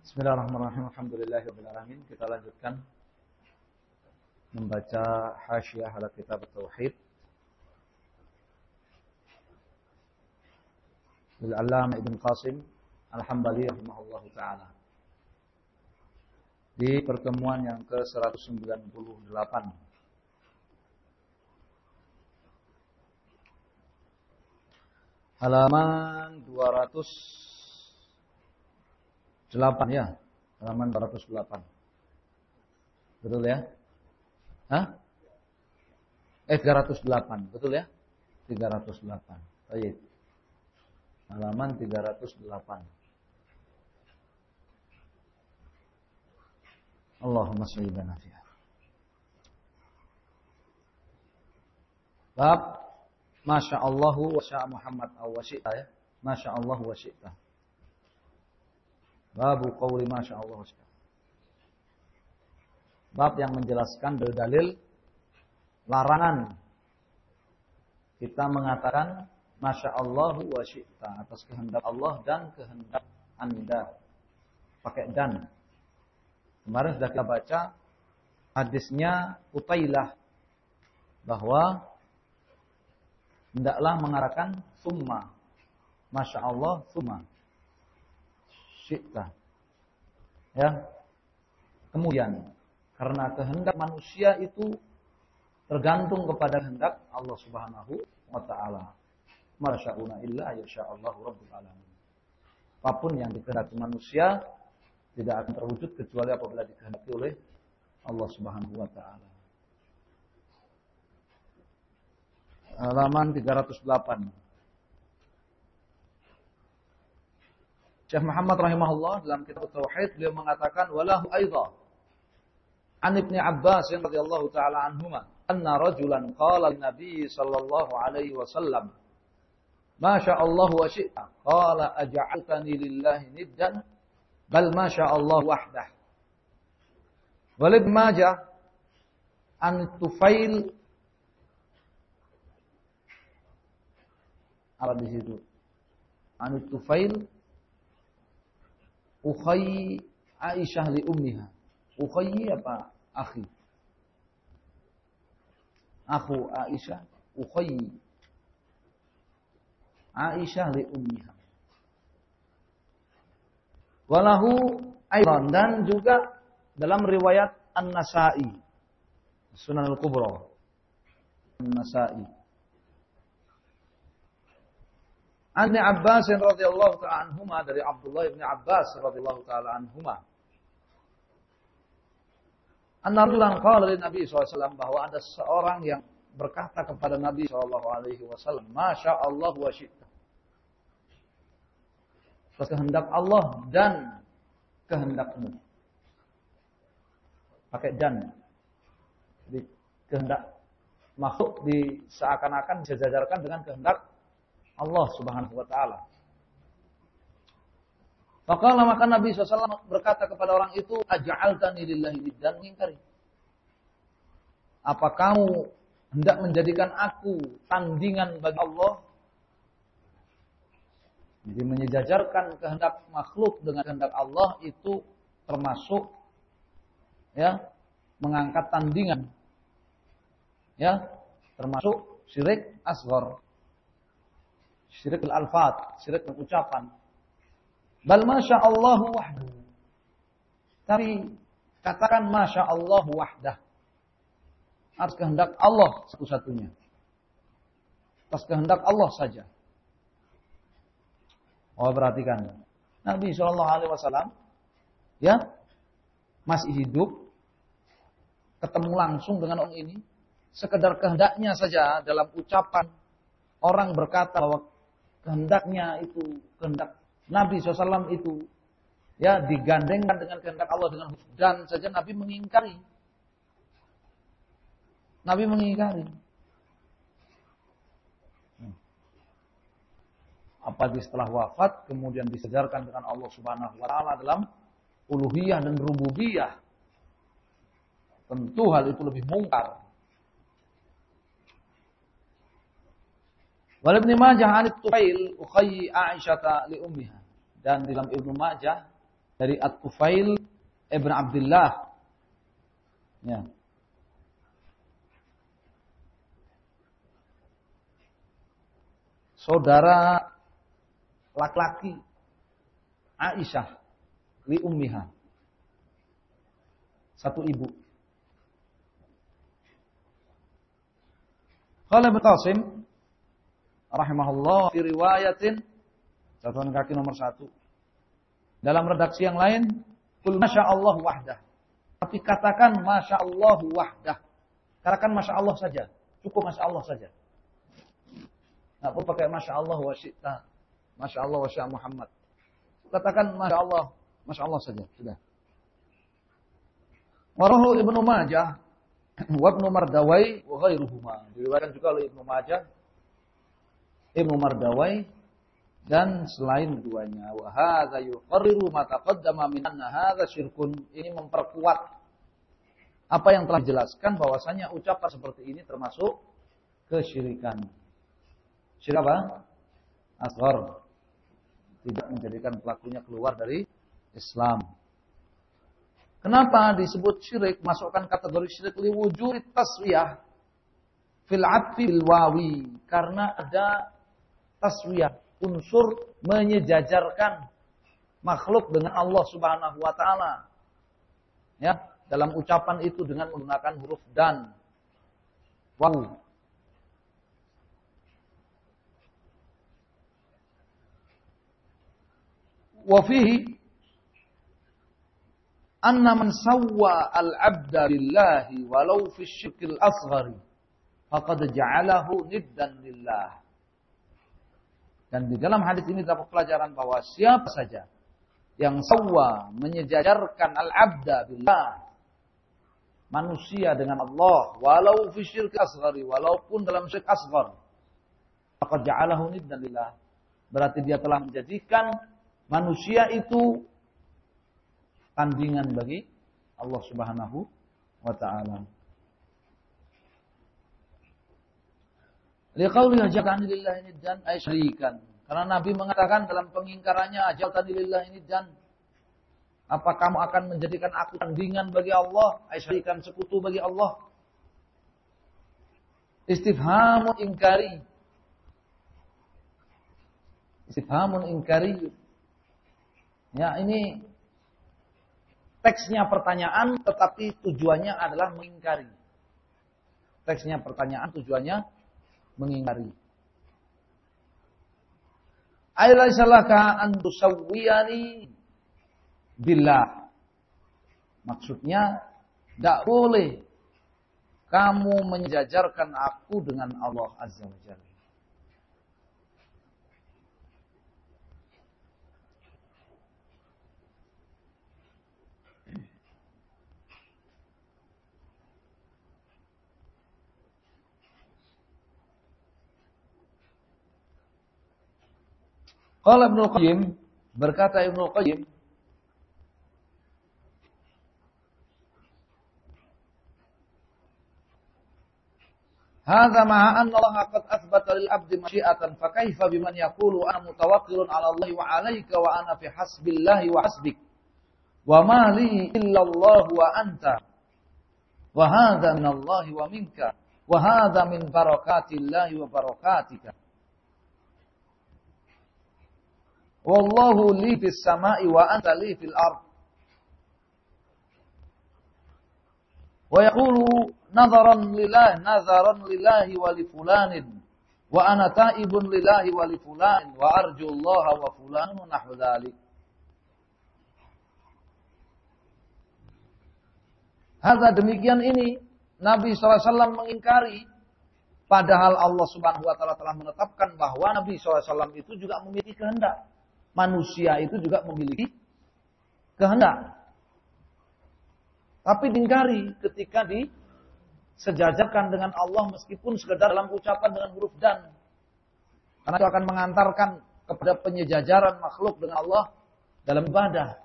Bismillahirrahmanirrahim. Alhamdulillahirabbil alamin. Kita lanjutkan membaca hasyiah ala kitab Tauhid lil Allamah Ibnu Qasim Al-Hambali rahimahullahu taala. Di pertemuan yang ke-198. Halaman 208 ya. Halaman 208. Betul ya? Hah? 308. Betul ya? 308. Baik. Halaman 308. Allahumma shalli ala nabiyyina. Bab Masya Allahu wa sya'a Muhammad aw wa syi'ta ya. Masya Allahu wa syi'ta. Babu qawli Masya Allah wa syi'ta. Bab yang menjelaskan dalil larangan kita mengatakan Masya Allahu wa syi'ta atas kehendak Allah dan kehendak Anda. Pakai dan. Kemarin sudah kita baca hadisnya Utailah bahwa hendaklah mengatakan summa. Masya Allah summa. Syi'ta. Ya. Kemudian karena kehendak manusia itu tergantung kepada kehendak Allah Subhanahu wa taala. Masya'una illa yasha'allahu rabbul alamin. Apapun yang dikehendaki manusia tidak akan terwujud kecuali apabila dikehendaki oleh Allah Subhanahu wa taala. Halaman 308. Syekh Muhammad rahimahullah dalam kitab Tauhid beliau mengatakan walahu aidha an Ibnu Abbas radhiyallahu taala anhuma anna rajulan qala lin-nabi sallallahu alaihi wasallam ma syaa Allah wa syi'ta qala aj'altani lillahi niddan bal ma syaa Allah wahdah. Wa Ibnu Majah an Tufail apa di situ? An Tufail ukhay Aisyah li ummiha. Ukhay apa? Akhi. Akhu Aisyah, ukhay Aisyah li ummiha. Walahu aidan dan juga dalam riwayat An-Nasa'i. Sunan Al-Kubra. An-Nasa'i. Ibnu Abbas radhiyallahu ta'ala anhuma dari Abdullah bin Abbas radhiyallahu ta'ala anhuma. An-Nabilan qala lin Nabi SAW bahwa ada seorang yang berkata kepada Nabi SAW, Masya Allah wa syi'ta. Kehendak Allah dan kehendakmu. Pakai dan. Jadi kehendak makhluk seakan-akan disejajarkan dengan kehendak Allah Subhanahu wa taala. Maka Nabi SAW berkata kepada orang itu, aj'altani lillahi niddan, mengingkari. Apa kamu hendak menjadikan aku tandingan bagi Allah? Jadi menyejajarkan kehendak makhluk dengan kehendak Allah itu termasuk ya, mengangkat tandingan. Ya, termasuk syirik asghar. Syirik al-alfat, syirik ucapan. Bal masya Allah wahdahu. Tapi katakan masya Allah wahdah. Atas kehendak Allah satu-satunya. Atas kehendak Allah saja. Oh, perhatikan. Nabi SAW ya masih hidup, ketemu langsung dengan orang ini, sekedar kehendaknya saja dalam ucapan orang berkata bahwa kehendaknya itu, kehendak Nabi SAW itu ya digandengkan dengan kehendak Allah dengan dan saja Nabi mengingkari. Nabi mengingkari. Apalagi setelah wafat kemudian disejarkan dengan Allah Subhanahu wa taala dalam uluhiyah dan rububiyah. Tentu hal itu lebih mungkar. Wal Ibnu Majah an Tufail ukhay Aisyah li ummiha. Dan dalam Ibnu Majah dari At-Tufail ibn Abdullah. Ya. Saudara laki-laki Aisyah li ummiha. Satu ibu. Qala Ibnu Qasim rahimahullah fi riwayatin, catatan kaki nomor 1. Dalam redaksi yang lain, qul masyaallah wahdah. Tapi katakan masyaallah wahdah. Katakan masyaallah saja. Cukup masyaallah saja. Enggak perlu pakai masyaallah wa syi'ta. Masyaallah wa sya' Muhammad. Katakan masyaallah saja, sudah. Warahu Ibnu Majah wa Ibnu Mardawai wa ghairuhuma. Diriwayatkan juga oleh Ibnu Majah, Ibnu Mardawai dan selain keduanya. Wa hadza yuqarriru ma taqaddama min anna hadza syirkun. Ini memperkuat apa yang telah dijelaskan bahwasanya ucapan seperti ini termasuk kesyirikan. Syirik apa? Asghar. Tidak menjadikan pelakunya keluar dari Islam. Kenapa disebut syirik? Masukkan kategori syirik liwujud taswiyah fil 'atfi bil wawi. Karena ada taswiyah, unsur menyejajarkan makhluk dengan Allah Subhanahu wa taala. Ya, dalam ucapan itu dengan menggunakan huruf dan waw. Wa fihi anna man sawwa al-'abda billahi walau fi syirkil asghari faqad ja'alahu niddan lillah. Dan di dalam hadis ini terdapat pelajaran bahwa siapa saja yang sawwa menyejajarkan al-'abda billah, manusia dengan Allah, walau fi syirkil asghari, walaupun dalam syirik asghar, faqad ja'alahu niddan lillah. Berarti dia telah menjadikan manusia itu tandingan bagi Allah Subhanahu wa taala. Liqauli ajaltani lillahi niddan ay syarikan. Karena Nabi mengatakan dalam pengingkarannya, ajaltani lillahi niddan. Apa kamu akan menjadikan aku tandingan bagi Allah? Ay syarikan, sekutu bagi Allah. Istifhamun inkari. Istifhamun inkari. Ya, ini teksnya pertanyaan tetapi tujuannya adalah mengingkari. Teksnya pertanyaan tujuannya mengingkari. Ailasa laka an tusawwiyani billah. Maksudnya tidak boleh kamu menjajarkan aku dengan Allah Azza wa Jalla. Qala Ibnu Qayyim, berkata Ibnu Qayyim, hadza ma'a anna Allah qad athbata lil 'abdi masyiatan fa kaifa biman yaqulu ana mutawakkilun 'ala Allah wa 'alaika wa ana fi hasbillahi wa hasbik wa ma li illa Allah wa anta wa hadza min Allah wa minka wa hadza min barakatillahi wa barakatika. Wallahu li fis sama'i wa anta li fil ard. Wa yaqulu nazaran lillahi wa li fulanin wa ana ta'ibun lillahi wa li fulanin wa arju Allah wa fulanun nahwu dzalik. Hadza, demikian ini Nabi SAW mengingkari, padahal Allah Subhanahu wa taala telah menetapkan bahwa Nabi SAW itu juga memiliki kehendak. Manusia itu juga memiliki kehendak. Tapi diingkari ketika disejajarkan dengan Allah meskipun sekedar dalam ucapan dengan huruf dan. Karena itu akan mengantarkan kepada penyejajaran makhluk dengan Allah dalam ibadah.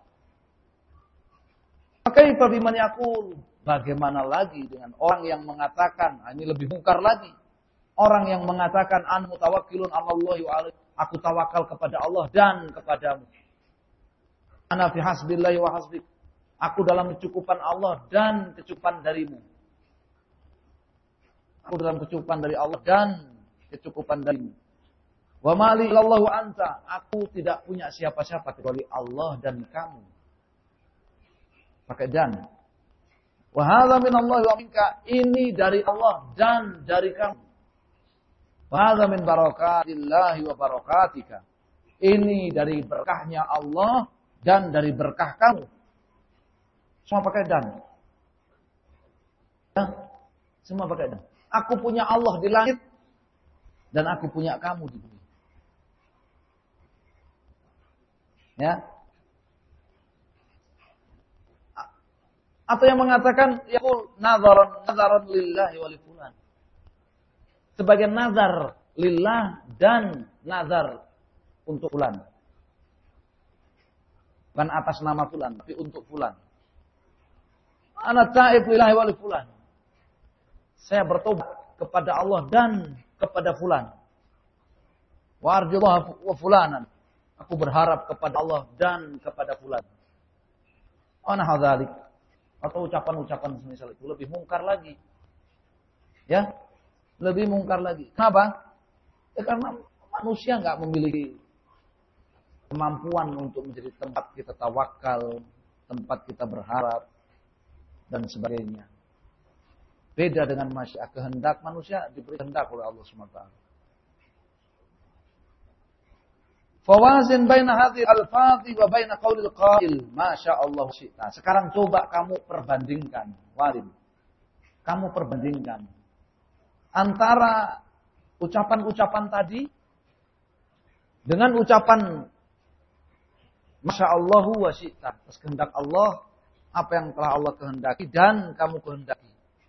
Kaifa biman yaqul, bagaimana lagi dengan orang yang mengatakan, ini lebih mungkar lagi. Orang yang mengatakan an mutawakkilun 'ala Allah wa 'alaik, aku tawakal kepada Allah dan kepadamu. Ana fi hasbillahi wa hasbik. Aku dalam kecukupan Allah dan kecukupan darimu. Aku dalam kecukupan dari Allah dan kecukupan darimu. Wa mali illallahu anta. Aku tidak punya siapa-siapa kecuali Allah dan kamu. Pakai dan. Wa hadza min Allah wa minka. Ini dari Allah dan dari kamu. Wa hadza min barakatillahi wa barakatika. Ini dari berkahnya Allah dan dari berkah kamu. Semua pakai dan. Ya, semua pakai dan. Aku punya Allah di langit dan aku punya kamu di bumi. Ya. Atau yang mengatakan yaqul nazaran lillahi wa li fulan. Sebagian nazar lillah dan nazar untuk fulan. Bukan atas nama fulan, tapi untuk fulan. Ana ta'ib lillahi wa li fulan. Saya bertobat kepada Allah dan kepada fulan. Wa arjullah wa fulanan. Aku berharap kepada Allah dan kepada fulan. Ana hadzalik. Atau ucapan-ucapan semisal itu lebih mungkar lagi. Ya, lebih mungkar lagi. Kenapa? Ya, karena manusia nggak memiliki kemampuan untuk menjadi tempat kita tawakal, tempat kita berharap, dan sebagainya. Beda dengan masyiah, kehendak manusia diberi kehendak oleh Allah SWT. Fawazin baina hadhihi al-fadhi wa baina qaulil qail, masyaallah syi'ta. Sekarang coba kamu perbandingkan, Walid. Kamu perbandingkan antara ucapan-ucapan tadi dengan ucapan masyaallahu wa syi'ta. Atas kehendak Allah, apa yang telah Allah kehendaki dan kamu kehendaki.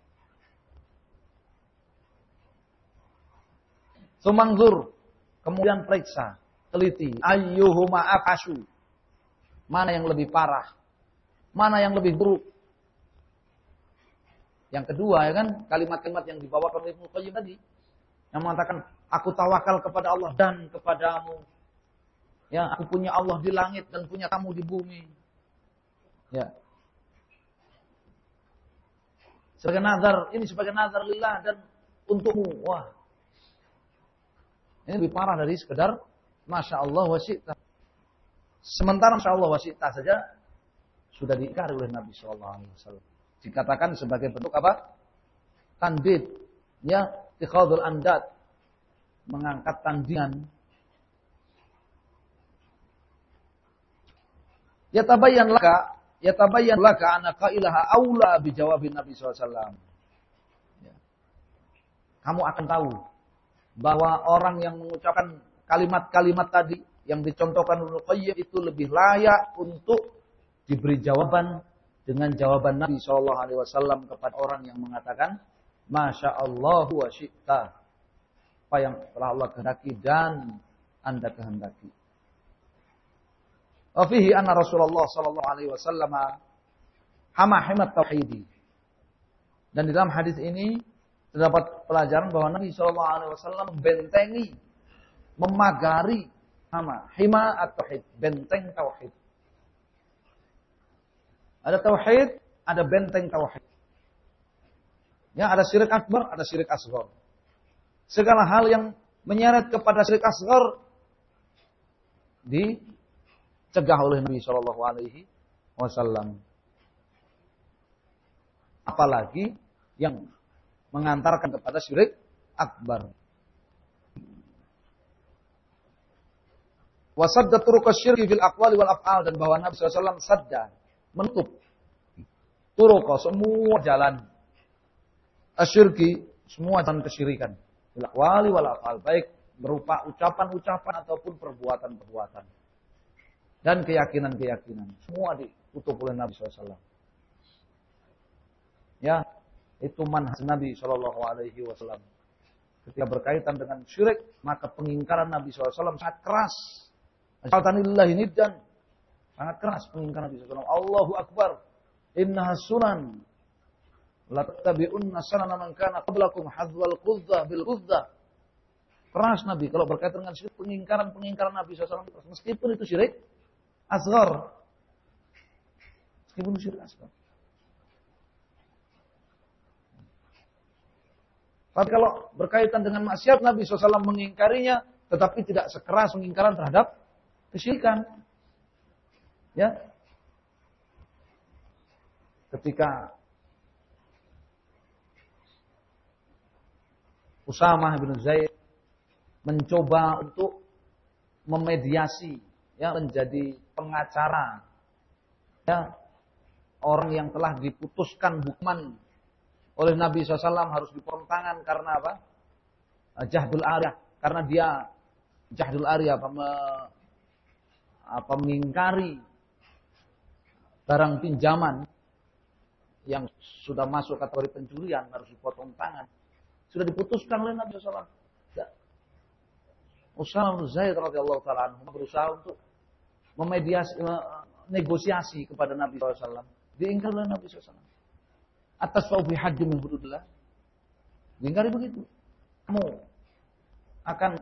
Sumangzur, kemudian periksa, teliti, ayyuhuma aqashu. Mana yang lebih parah? Mana yang lebih buruk? Yang kedua ya kan, kalimat-kalimat yang dibawakan oleh Ibnu Qayyim tadi yang mengatakan aku tawakal kepada Allah dan kepadamu. Ya, aku punya Allah di langit dan punya kamu di bumi. Ya. Sebagai nazar, ini sebagai nazar lillah dan untukmu. Wah. Ini lebih parah dari sekedar Masya Allah wa syi'ta. Sementara Masya Allah wa syi'ta saja sudah diingkari oleh Nabi SAW. Dikatakan sebagai bentuk apa? Tandid. Ya, tikhadul andad. Mengangkat tandingan. Yatabayyan laka anaka ilaha aula bijawabin Nabi SAW. Ya. Kamu akan tahu bahwa orang yang mengucapkan kalimat-kalimat tadi yang dicontohkan Ibnu Qayyim itu lebih layak untuk diberi jawaban dengan jawaban Nabi SAW kepada orang yang mengatakan Masya Allah wa syi'ta. Apa yang telah Allah kehendaki dan Anda kehendaki. Wa fihi anna Rasulullah SAW hama tauhidi. Dan di dalam hadis ini terdapat pelajaran bahwa Nabi SAW membentengi, memagari hima at-tauhid, benteng tauhid. Ada tauhid, ada benteng tauhid. Ya, ada syirik akbar, ada syirik asghar. Segala hal yang menyeret kepada syirik asghar dicegah oleh Nabi SAW. Apalagi yang mengantarkan kepada syirik akbar. Wasadda turuqas syirki fil aqwali wal af'al, dan bahwa Nabi SAW sadda, menutup turuqa, semua jalan asyirki, semua jalan kesyirikan fil aqwali wal af'al, baik berupa ucapan-ucapan ataupun perbuatan-perbuatan dan keyakinan-keyakinan, semua ditutup oleh Nabi SAW. Ya, itu manhaj Nabi SAW. Ketika berkaitan dengan syirik, maka pengingkaran Nabi SAW sangat keras. Ajaltanillahi niddan. Sangat keras pengingkaran Nabi SAW. Allahu Akbar. Innaha sunan. La tattabi'unna sanana man kana qablakum hadzwal qudzah bil qudzah. Keras Nabi kalau berkaitan dengan syirik, pengingkaran Nabi SAW. Meskipun itu syirik asghar. Meskipun syirik asghar. Tapi kalau berkaitan dengan maksiat, Nabi SAW mengingkarinya, tetapi tidak sekeras pengingkaran terhadap kesyirikan. Ya, ketika Usamah bin Zaid mencoba untuk memediasi, ya, menjadi pengacara, ya, orang yang telah diputuskan hukuman oleh Nabi SAW harus dipotong tangan karena apa? Jahdul ariyah, karena dia jahdul ariyah, mengingkari barang pinjaman yang sudah masuk kategori pencurian, harus dipotong tangan. Sudah diputuskan oleh Nabi SAW. Ya. Usamah bin Zaid radhiyallahu taala anhu berusaha untuk memediasi, negosiasi kepada Nabi SAW. Diingkari oleh Nabi SAW. Atas faubi hadim min hududillah. Diingkari begitu. Kamu akan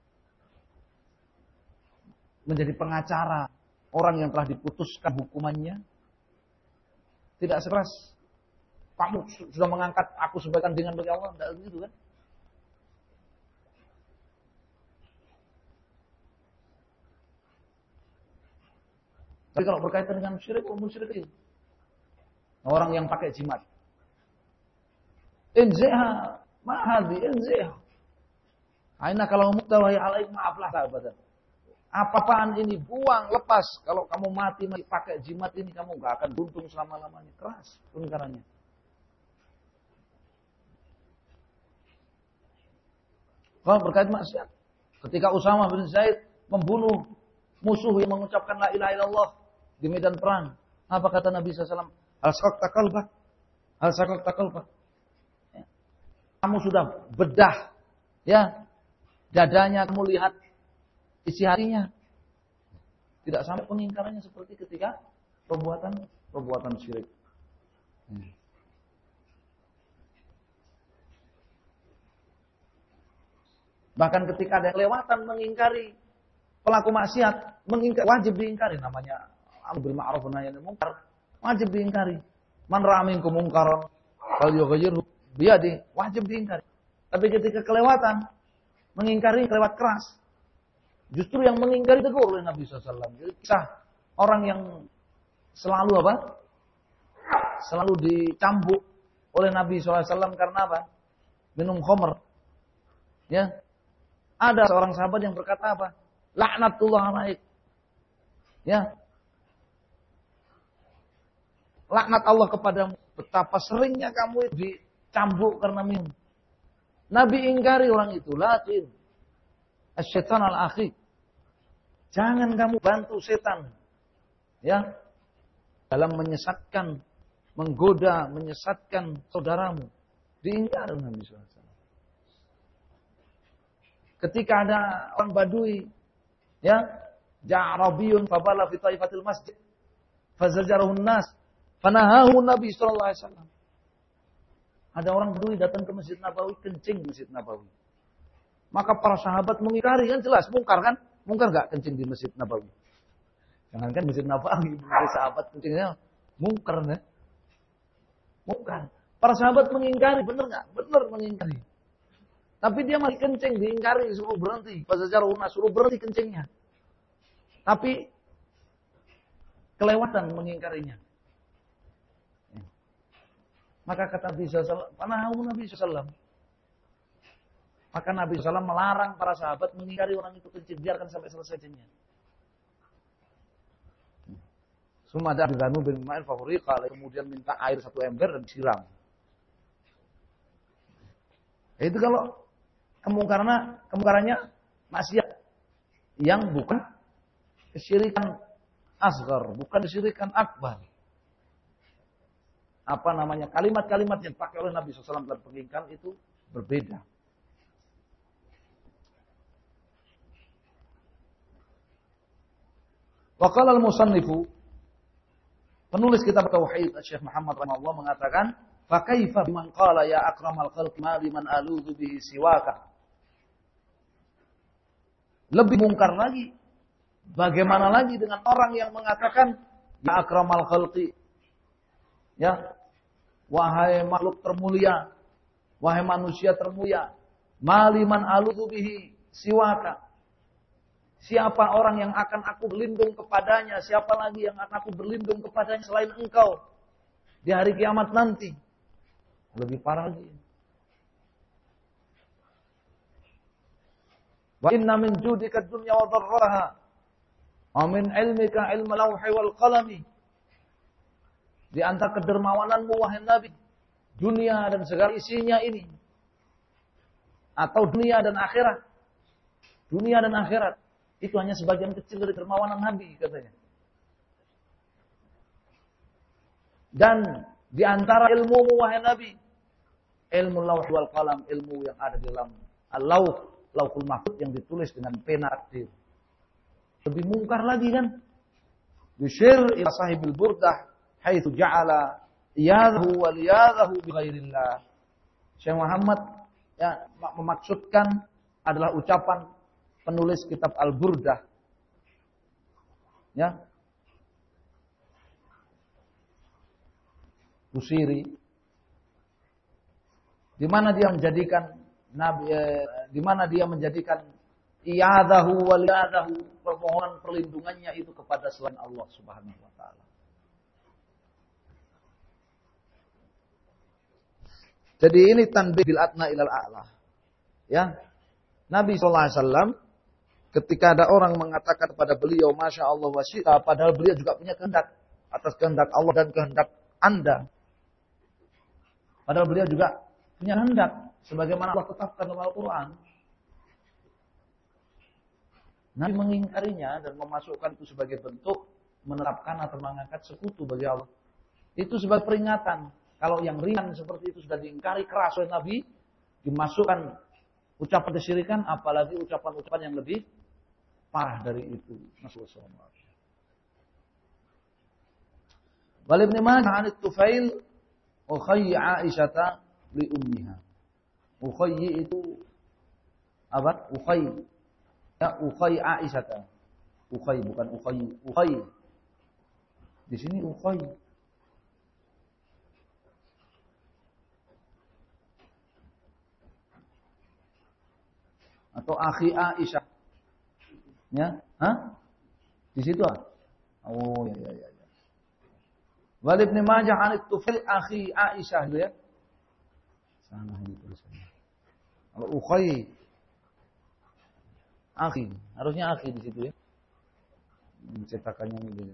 menjadi pengacara orang yang telah diputuskan hukumannya. Tidak sekeras kamu sudah mengangkat aku sebagai tandingan bagi Allah. Tidak begitu kan? Tapi kalau berkaitan dengan syirik, musyrikin, orang yang pakai jimat, inziha ma'hadi inziha. Aina kalau mutawai alaik maaflah sahabat. Apa-apaan ini, buang, lepas. Kalau kamu mati pakai jimat ini, kamu gak akan beruntung selama-lamanya. Keras pengingkarannya. Kalau berkait maksiat, ketika Usamah bin Zaid membunuh musuh yang mengucapkan la ilaha illallah di medan perang, apa kata Nabi SAW? Al-sakakta qalbak, al-sakakta qalbak. Kamu sudah bedah, ya, dadanya, kamu lihat isi hatinya. Tidak sampai pengingkarannya seperti ketika perbuatan syirik. Bahkan ketika ada kelewatan mengingkari pelaku maksiat, wajib diingkari, namanya amr bil ma'ruf wa nahy anil munkar, wajib diingkari. Man ra'a minkum munkaran falyughayyirhu biyadihi, wajib diingkari. Tapi ketika kelewatan, mengingkari kelewat keras, justru yang mengingkari tegur oleh Nabi SAW. Jadi kisah orang yang selalu apa? Selalu dicambuk oleh Nabi SAW karena apa? Minum khamr. Ya. Ada seorang sahabat yang berkata apa? Laknatullah alaik. Ya. Laknat Allah kepadamu. Betapa seringnya kamu dicambuk karena minum. Nabi ingkari orang itu. Lakin asyaitan al-akhi. Jangan kamu bantu setan. Ya. Dalam menyesatkan, menggoda, menyesatkan saudaramu. Diingkari Nabi SAW. Ketika ada orang Badui, ya, Ja'rabiyun fabala fi taifatil masjid, fazajarahun nas, fanahahu Nabi sallallahu alaihi wasallam. Ada orang Badui datang ke Masjid Nabawi, kencing di Masjid Nabawi. Maka para sahabat mengingkari, kan jelas mungkar kan? Mungkar enggak kencing di Masjid Nabawi? Jangankan Masjid Nabawi, sahabat kencingnya mungkar ya. Mungkar. Para sahabat mengingkari, benar enggak? Benar mengingkari. Tapi dia masih kencing, diingkari, suruh berhenti. Fazajarahun nas, suruh berhenti kencingnya. Tapi kelewatan mengingkarinya. Maka kata Nabi SAW, panahu Nabi SAW. Maka Nabi SAW melarang para sahabat mengingkari orang itu kencing. Biarkan sampai selesai kencingnya. Sumada bidanu bin ma'il fafuriqa. Kemudian minta air 1 ember dan disiram. Itu kalau kemungkarannya maksiat yang bukan kesyirikan asghar, bukan kesyirikan akbar. Apa namanya? Kalimat-kalimat yang dipakai oleh Nabi SAW dalam pengingkaran itu berbeda. Wa qala al-musannifu, penulis kitab tauhid Syekh Muhammad rahimahullah mengatakan, fa kaifa biman qala ya akramal khalqi ma liman aludhu bihi siwaka. Lebih mungkar lagi, bagaimana lagi dengan orang yang mengatakan ya akramal khalqi, Ya, wahai makhluk termulia, wahai manusia termulia, maliman aludhu bihi siwaka. Siapa orang yang akan aku berlindung kepadanya? Siapa lagi yang akan aku berlindung kepadanya selain engkau di hari kiamat nanti? Lebih parah lagi. Wa inna min judika dunya wa dharraha wa min ilmika ilmu lawhi wal qalami. Di antara kedermawananmu wahai Nabi, dunia dan segala isinya ini, atau dunia dan akhirat. Dunia dan akhirat itu hanya sebagian kecil dari dermawanan Nabi, katanya. Dan di antara ilmu wahai Nabi, ilmu lauh wal qalam, ilmu yang ada di dalam lauhul mahfuz yang ditulis dengan pena takdir. Lebih mungkar lagi kan? Yushir ila sahibil burdah haitsu ja'ala iyadahu wal iyadahu bi ghairillah. Syekh Muhammad ya memaksudkan adalah ucapan penulis kitab Al-Burdah. Ya. Busiri, di mana dia menjadikan nabi, di mana dia menjadikan iyadahu wal iyadahu, permohonan perlindungannya itu kepada selain Allah Subhanahu wa taala. Jadi ini tanbih bil adna ilal a'la. Ya. Nabi sallallahu alaihi wasallam ketika ada orang mengatakan kepada beliau masya Allah wa syi'a, padahal beliau juga punya kehendak atas kehendak Allah dan kehendak Anda. Padahal beliau juga punya kehendak sebagaimana Allah tetapkan dalam Al-Qur'an. Nabi mengingkarinya dan memasukkan itu sebagai bentuk menerapkan atau mengangkat sekutu bagi Allah. Itu sebagai peringatan. Kalau yang ringan seperti itu sudah diingkari keras oleh Nabi, dimasukkan ucapan kesyirikan, apalagi ucapan-ucapan yang lebih parah dari itu. Nasallallahu. Wal Ibnu Majah 'an Tufail ukhayyi Aisyah li ummiha. Ukhayyi itu apa? Ukhayyi. Ya, ukhayyi Aisyah. Ukhayyi bukan ukhayyi. Ukhayyi. Di sini ukhayyi. Atau akhi Aisyah. Ya? Hah? Di situ ah? Oh ya. Wal Ibnu Majah 'an Tufail akhi Aisyah gitu ya. Sana itu tulisannya. Kalau ukhay akhi, harusnya akhi di situ ya. Cetakannya ini.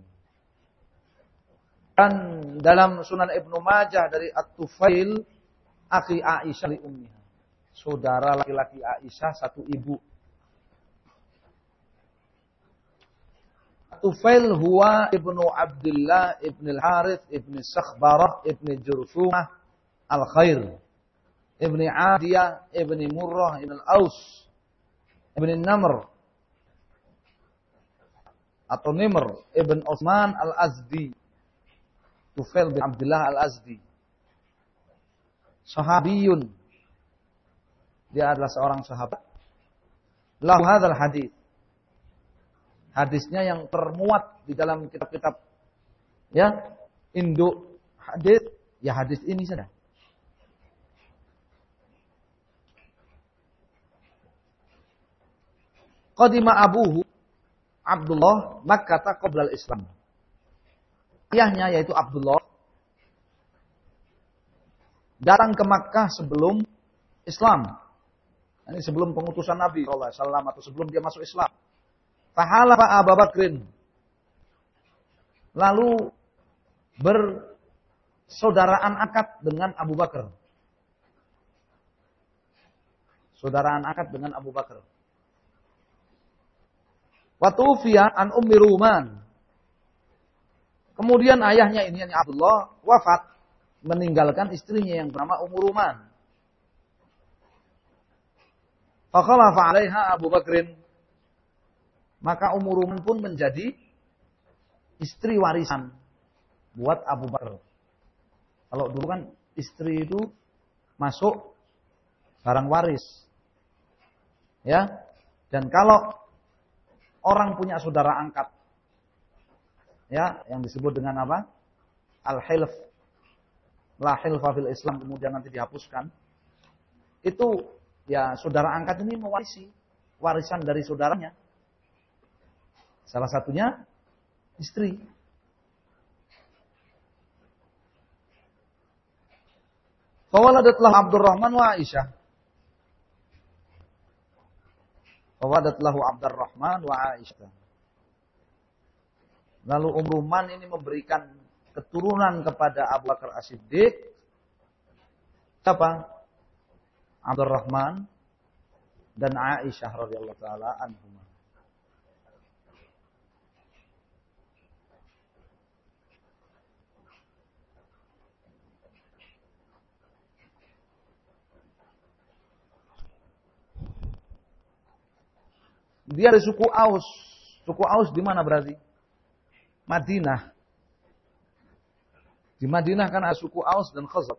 Dan dalam Sunan Ibnu Majah dari At-Tufail akhi Aisyah li ummiha. Saudara laki-laki Aisyah satu ibu. Tufail huwa ibnu Abdullah ibn al-Harith ibn Sakhbarah ibn Jurthumah al-Khair ibn Adiyah ibn Murrah ibn al-Aus ibn Namr atau Nimr ibn Utsman al-Azdi. Tufail bin Abdullah al-Azdi. Sahabiyun. Dia adalah seorang sahabat. Lahu hadzal hadis. Hadisnya yang termuat di dalam kitab-kitab ya, induk hadis, ya hadis ini saja. Qadima abuhu Abdullah Makkah qabla al-Islam. Ayahnya yaitu Abdullah datang ke Makkah sebelum Islam. Ini sebelum pengutusan Nabi sallallahu alaihi wasallam atau sebelum dia masuk Islam. Fahalafa Abu Bakrin. Lalu bersaudaraan akad dengan Abu Bakar. Saudaraan akad dengan Abu Bakar. Wa tufiya an Ummi Ruman. Kemudian ayahnya ini yakni Abdullah wafat meninggalkan istrinya yang bernama Ummu Ruman. Fakhalafa 'alaiha Abu Bakrin. Maka Ummu Ruman pun menjadi istri warisan buat Abu Bakar. Kalau dulu kan istri itu masuk barang waris. Ya. Dan kalau orang punya saudara angkat, ya, yang disebut dengan apa? Al-hilf. la hilfa fil Islam kemudian nanti dihapuskan, itu ya saudara angkat ini mewarisi warisan dari saudaranya. Salah satunya istri. Fawaladatlah Abdurrahman wa Aisyah. Fawaladatlahu Abdurrahman wa Aisyah. Lalu Ruman ini memberikan keturunan kepada Abu Bakar As-Siddiq. Siapa? Abdurrahman dan Aisyah radhiyallahu taala anhuma. Dia dari suku Aus. Suku Aus di mana berarti? Madinah. Di Madinah kan ada suku Aus dan Khazraj.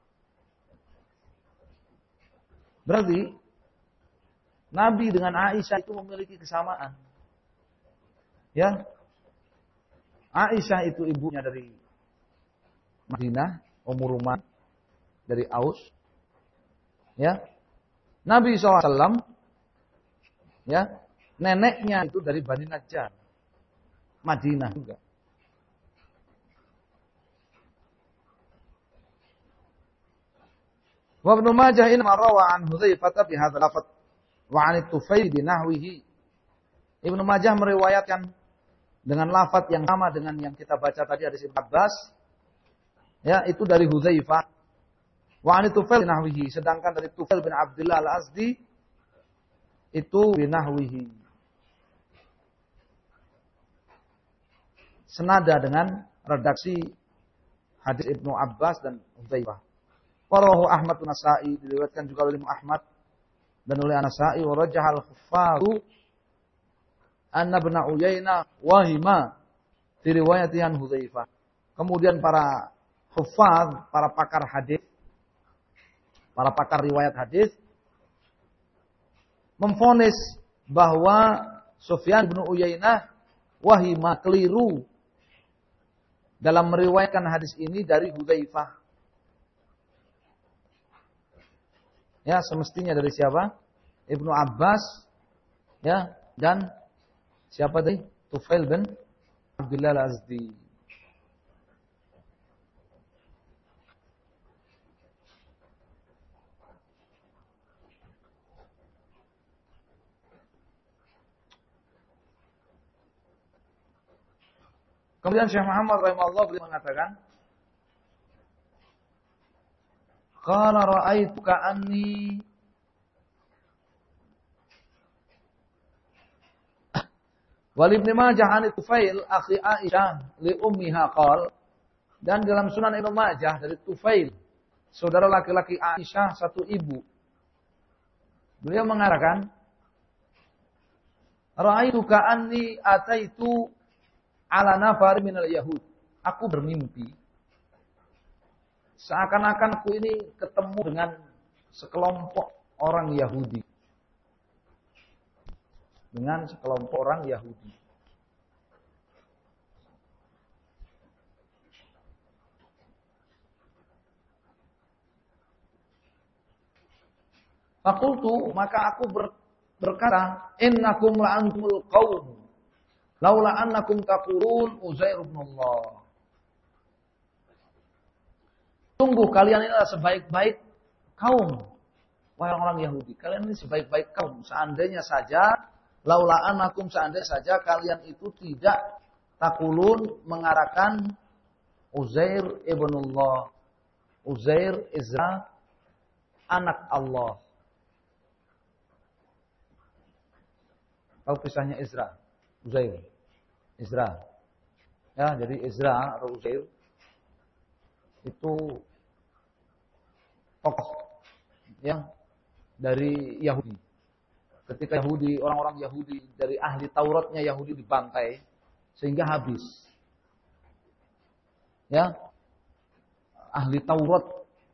Berarti Nabi dengan Aisyah itu memiliki kesamaan. Ya. Aisyah itu ibunya dari Madinah, Ruman dari Aus. Ya. Nabi SAW ya, neneknya itu dari Bani Najjar. Madinah juga. Wa Ibnu Majah in rawa an Hudzaifah bi hadzal lafaz wa an Tufail bi nahwihi. Ibnu Majah meriwayatkan dengan lafaz yang sama dengan yang kita baca tadi hadis Ibnu Abbas. Ya, itu dari Hudzaifah. Wa an Tufail bi nahwihi, sedangkan dari Tufail bin Abdullah Al-Azdi itu bi nahwihi. Senada dengan redaksi hadis Ibnu Abbas dan Hudzaifah. Warahu Ahmad bin Nasa'i, diriwayatkan juga oleh Imam Ahmad dan oleh An-Nasa'i, wa rajahal khuffadu anna ibn Uyainah wahima fi riwayatihan Hudzaifah. Kemudian para khuffad, para pakar hadis, para pakar riwayat hadis memvonis bahwa Sufyan bin Uyainah wahima, keliru dalam meriwayatkan hadis ini dari Hudzaifah. Ya, semestinya dari siapa? Ibnu Abbas, ya, dan siapa tadi? Tufail bin Abdullah Al-Azdi. Kemudian Syekh Muhammad rahimahullah beliau mengatakan, qala ra'aitu ka'anni wal Ibnu Majah an Tufail akhi Aisyah li ummiha qala, dan dalam Sunan Ibnu Majah dari Tufail, saudara laki-laki Aisyah satu ibu, beliau mengatakan, ra'aitu ka'anni ataitu ala nafar minal yahud. Aku bermimpi seakan-akan aku ini ketemu dengan sekelompok orang Yahudi. Dengan sekelompok orang Yahudi. Fakultu, maka aku berkata, innakum la'antumul qaum laula annakum taqulun Uzair ibn Allah. Sungguh kalian ini adalah sebaik-baik kaum, wahai orang Yahudi. Kalian ini sebaik-baik kaum. Seandainya saja, laula annakum, seandainya saja kalian itu tidak taqulun, mengarahkan Uzair ibn Allah. Uzair, Izra, anak Allah. Tahu kisahnya Izra? Uzair, Izra. Ya, jadi Izra atau Uzair itu tokoh yang dari Yahudi. Ketika Yahudi, orang-orang Yahudi dari ahli Tauratnya Yahudi dibantai sehingga habis. Ya. Ahli Taurat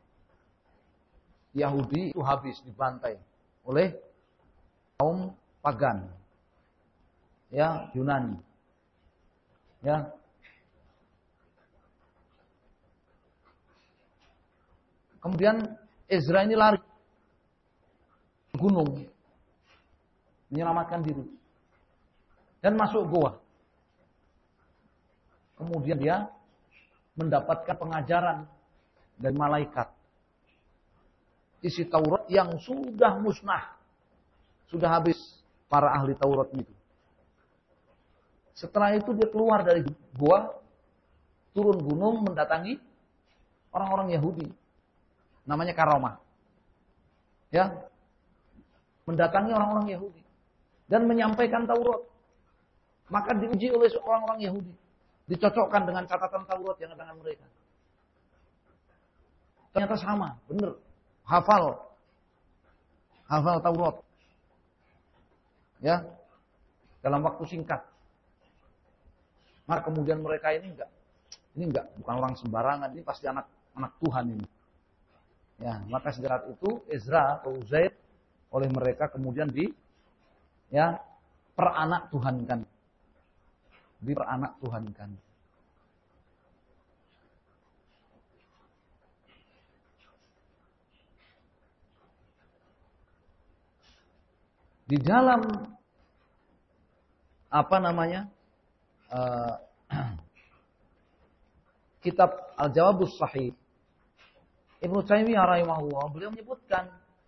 Yahudi itu habis dibantai oleh kaum pagan. Ya, Yunani. Ya. Kemudian Ezra ini lari ke gunung, menyelamatkan diri. Dan masuk goa. Kemudian dia mendapatkan pengajaran dari malaikat. Isi Taurat yang sudah musnah. Sudah habis para ahli Taurat itu. Setelah itu dia keluar dari goa, turun gunung mendatangi orang-orang Yahudi. Namanya Karomah. Ya. Mendatangi orang-orang Yahudi. Dan menyampaikan Taurat. Maka diuji oleh orang-orang Yahudi. Dicocokkan dengan catatan Taurat yang ada dengan mereka. Ternyata sama. Benar. Hafal Taurat. Ya. Dalam waktu singkat. Maka kemudian mereka ini enggak, bukan orang sembarangan. Ini pasti anak Tuhan ini. Ya, maka sejak itu Ezra atau Uzair oleh mereka kemudian peranak Tuhankan. Diperanak Tuhankan. Di dalam kitab Al-Jawabus Sahih, Ibnu Taimiyah rahimahullah, beliau menyebutkan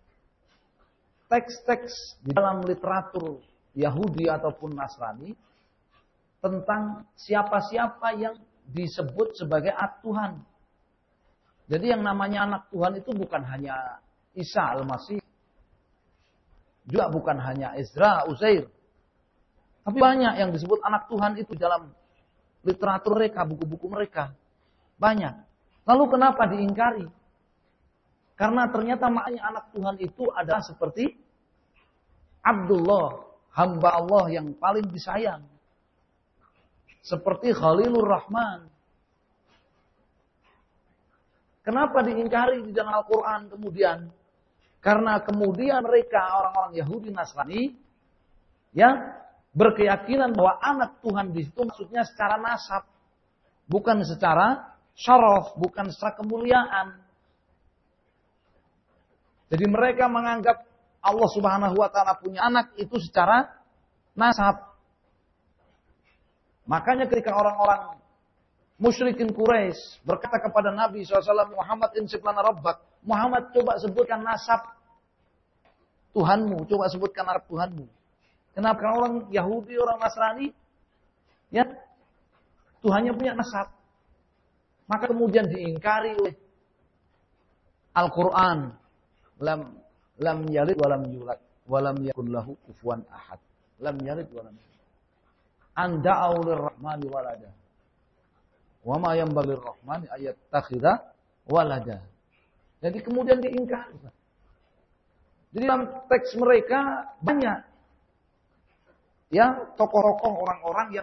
teks-teks di dalam literatur Yahudi ataupun Nasrani tentang siapa-siapa yang disebut sebagai anak Tuhan. Jadi yang namanya anak Tuhan itu bukan hanya Isa Al-Masih, juga bukan hanya Ezra, Uzair, tapi banyak yang disebut anak Tuhan itu dalam literatur mereka, buku-buku mereka. Banyak. Lalu kenapa diingkari? Karena ternyata maknanya anak Tuhan itu adalah seperti Abdullah, hamba Allah yang paling disayang. Seperti Khalilur Rahman. Kenapa diingkari di dalam Al-Quran kemudian? Karena kemudian mereka orang-orang Yahudi Nasrani berkeyakinan bahwa anak Tuhan di situ maksudnya secara nasab, bukan secara syaraf, bukan secara kemuliaan. Jadi mereka menganggap Allah Subhanahu wa taala punya anak itu secara nasab. Makanya ketika orang-orang musyrikin Quraisy berkata kepada Nabi SAW, Muhammad insib lana rabbak. Muhammad, coba sebutkan nasab Tuhanmu, coba sebutkan nasab Tuhanmu. Kenapa orang Yahudi, orang Nasrani Tuhannya punya nasab. Maka kemudian diingkari oleh Al-Qur'an. Lam yalid walam yulad walam yakul lahu kufuwan ahad. Lam yalid walam yulad. Anda'u lirrahmani walada. Wa ma yanbaghi lirrahmani ayattakhidha walada. Jadi kemudian diingkari. Jadi dalam teks mereka banyak tokoh-tokoh orang-orang yang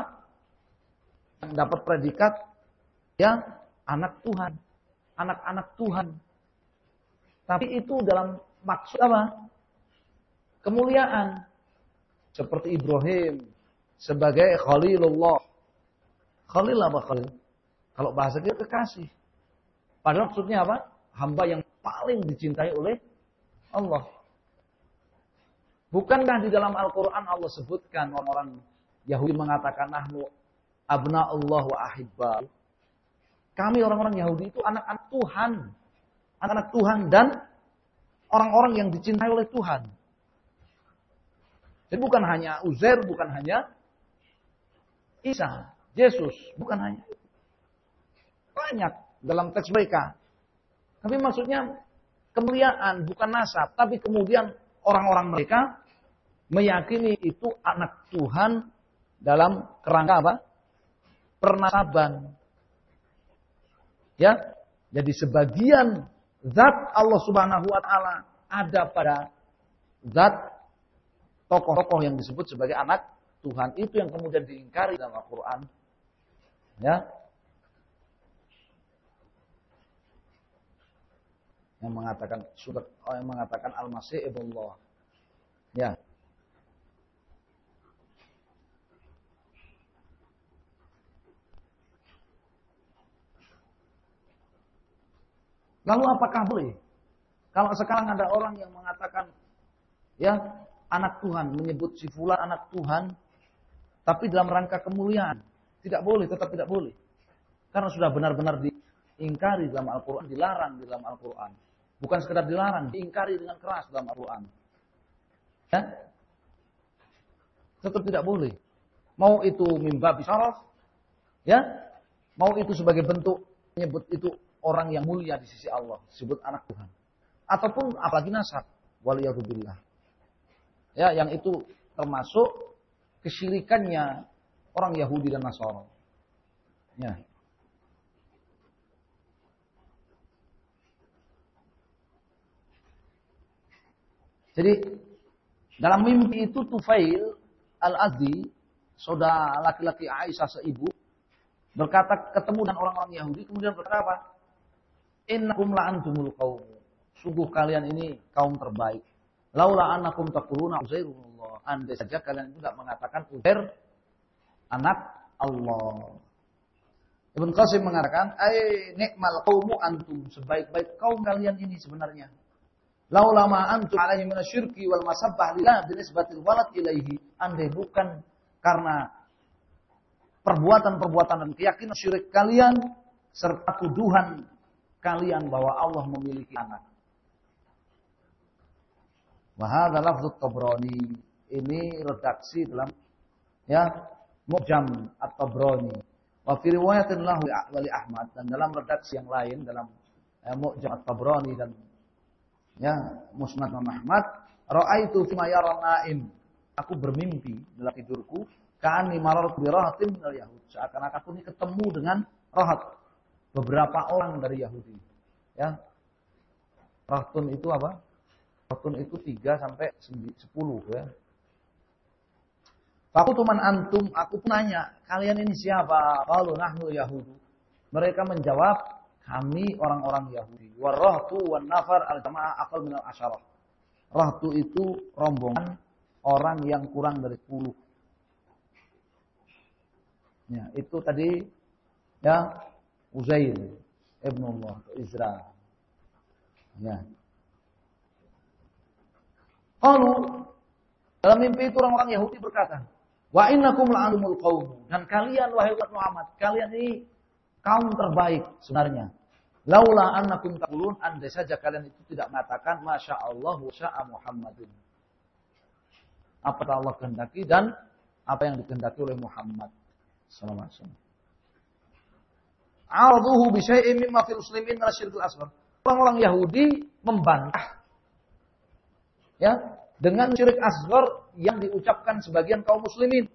dapat predikat anak Tuhan, anak-anak Tuhan. Tapi itu dalam maksud apa? Kemuliaan. Seperti Ibrahim sebagai Khalilullah. Khalil apa Khalil? Kalau bahasa dia kekasih. Padahal maksudnya apa? Hamba yang paling dicintai oleh Allah. Bukankah di dalam Al-Quran Allah sebutkan orang-orang Yahudi mengatakan nahnu abna'ullah wa ahibba. Kami orang-orang Yahudi itu anak-anak Tuhan. Anak-anak Tuhan dan orang-orang yang dicintai oleh Tuhan. Jadi bukan hanya Uzair, bukan hanya Isa, Yesus, bukan hanya itu. Banyak dalam teks mereka. Tapi maksudnya kemuliaan bukan nasab, tapi kemudian orang-orang mereka meyakini itu anak Tuhan dalam kerangka apa? Pernasaban. Ya, jadi sebagian zat Allah Subhanahu wa taala ada pada zat tokoh-tokoh yang disebut sebagai anak Tuhan. Itu yang kemudian diingkari dalam Al-Qur'an. Ya. Yang mengatakan Al-Masih ibnullah. Ya. Lalu apakah boleh? Kalau sekarang ada orang yang mengatakan, ya, anak Tuhan, menyebut si fulan anak Tuhan, tapi dalam rangka kemuliaan. Tidak boleh, tetap tidak boleh. Karena sudah benar-benar diingkari dalam Al-Quran, dilarang di dalam Al-Quran. Bukan sekedar dilarang, diingkari dengan keras dalam Al-Quran. Ya? Tetap tidak boleh. Mau itu mimba bisyaraf, ya, mau itu sebagai bentuk menyebut itu orang yang mulia di sisi Allah, disebut anak Tuhan. Ataupun apalagi nasab, waliyadzubillah. Ya, yang itu termasuk kesyirikannya orang Yahudi dan Nasara. Ya. Jadi dalam mimpi itu Tufail Al-Azdi, saudara laki-laki Aisyah seibu, berkata ketemu dengan orang-orang Yahudi, kemudian berkata apa? Innakum la'antumul qaum. Sungguh kalian ini kaum terbaik. Laula annakum taquluna Uzairullah. Andai saja kalian itu tidak mengatakan Uzair anak Allah. Ibn Qasim mengatakan, "Ai ni'mal qaumu antum." Sebaik-baik kaum kalian ini sebenarnya. Laula ma antum alaihi minasyirki wal masabbah lillah binisbatil walad ilaihi. Andai bukan karena perbuatan-perbuatan dan keyakinan syirik kalian serta tuduhan kalian bahwa Allah memiliki anak. Wa hadza lafdz Tabrani. Ini redaksi dalam ya Mu'jam At-Tabrani. Wa fi riwayatin lahu wa li Ahmad, dan dalam redaksi yang lain dalam Mu'jam At-Tabrani dan ya Musnad Imam Ahmad, ra'aitu fima yara naim. Aku bermimpi dalam tidurku, ka'anni marartu bi rahatin minal yahud. Seakan-akan aku ini ketemu dengan rahat, beberapa orang dari Yahudi. Ya. Rahatun itu apa? Rahatun itu 3 sampai 10 ya. Aku tuman antum, aku pun nanya, kalian ini siapa? Qalu nahnu yahudu. Mereka menjawab, kami orang-orang Yahudi. Warahtu wan nafar al-jama'ah aqal min al-asyarah. Rahtu itu rombongan orang yang kurang dari 10. Ya, itu tadi ya Uzair ibnullah Izra. Ya. Qalu, dalam mimpi itu orang-orang Yahudi berkata, wa innakum la'anumul qaum. Dan kalian wahai umat Muhammad, kalian ini kaum terbaik sebenarnya. Laula annakum taqulun, andai saja kalian itu tidak mengatakan masya Allah wa sya'a Muhammadin. Apa yang Allah kehendaki dan apa yang dikehendaki oleh Muhammad sallallahu alaihi wasallam. A'udhu bi syai'in mimma fil muslimin min asyirkil asghar. Orang-orang Yahudi membantah ya dengan syirik asghar yang diucapkan sebagian kaum muslimin.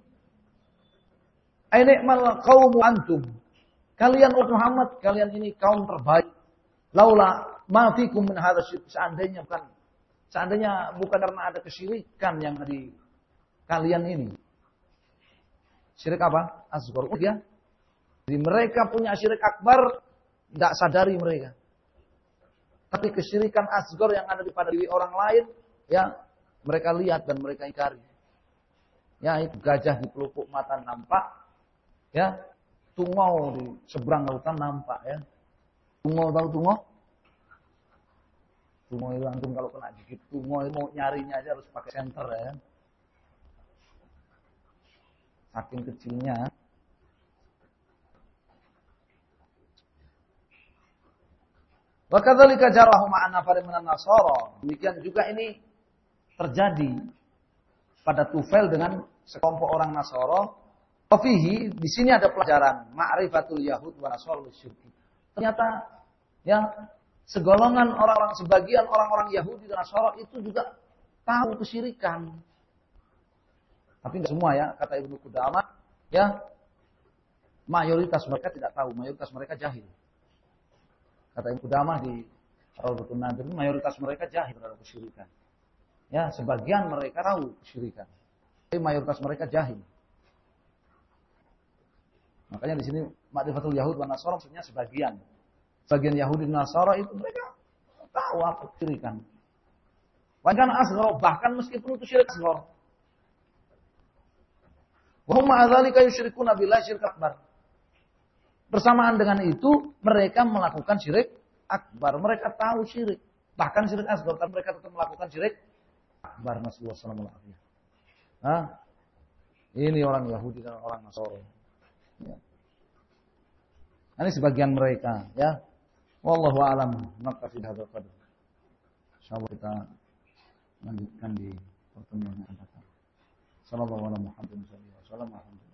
Ainikmal qaumu antum. Kalian umat Muhammad, kalian ini kaum terbaik. Laula ma fikum min hadza syirk. Seandainya bukan karena ada kesyirikan yang di kalian ini. Syirik apa? Asghar. Ya. Jadi mereka punya syirik akbar, tidak sadari mereka. Tapi kesyirikan asghar yang ada pada diri orang lain, ya mereka lihat dan mereka ingkari. Ya itu gajah di pelupuk mata nampak, ya tungau di seberang lautan nampak, ya. Tungau tahu tungau? Tungau itu antum kalau kena gigit tungau itu mau nyarinya aja harus pakai senter ya. Saking kecilnya. Wa kadzalika jarahu ma'an nafarin minan nasara. Demikian juga ini terjadi pada Tufail dengan sekelompok orang Nasara. Fihi, di sini ada pelajaran ma'rifatul yahud wa nasara syirki. Ternyata ya segolongan orang-orang, sebagian orang-orang Yahudi dan Nasara itu juga tahu kesyirikan. Tapi enggak semua ya, kata Ibnu Qudamah, ya mayoritas mereka tidak tahu, mayoritas mereka jahil. Kata Ibnu Qudamah di Raudhatun Nadir, mayoritas mereka jahil terhadap kesyirikan. Ya, sebagian mereka tahu kesyirikan, tapi mayoritas mereka jahil. Makanya di sini ma'rifatul Yahud wa Nasara maksudnya sebagian. Sebagian Yahudi dan Nasara itu mereka tahu apa kesyirikan. Bahkan asghar, bahkan meskipun itu syirik asghar. Wa hum ma'adzalika yusyrikuna billahi syirk akbar. Bersamaan dengan itu mereka melakukan syirik akbar. Mereka tahu syirik. Bahkan syirik asghar, tapi mereka tetap melakukan syirik akbar. Nasallahu alaihi wasallam. Ini orang Yahudi dan orang Nasrani. Ya. Ini sebagian mereka, ya. Wallahu a'lam. Naktafi bihadzal qadar. Insyaallah kita lanjutkan di pertemuan yang akan datang. Sallallahu alaihi wa sallam.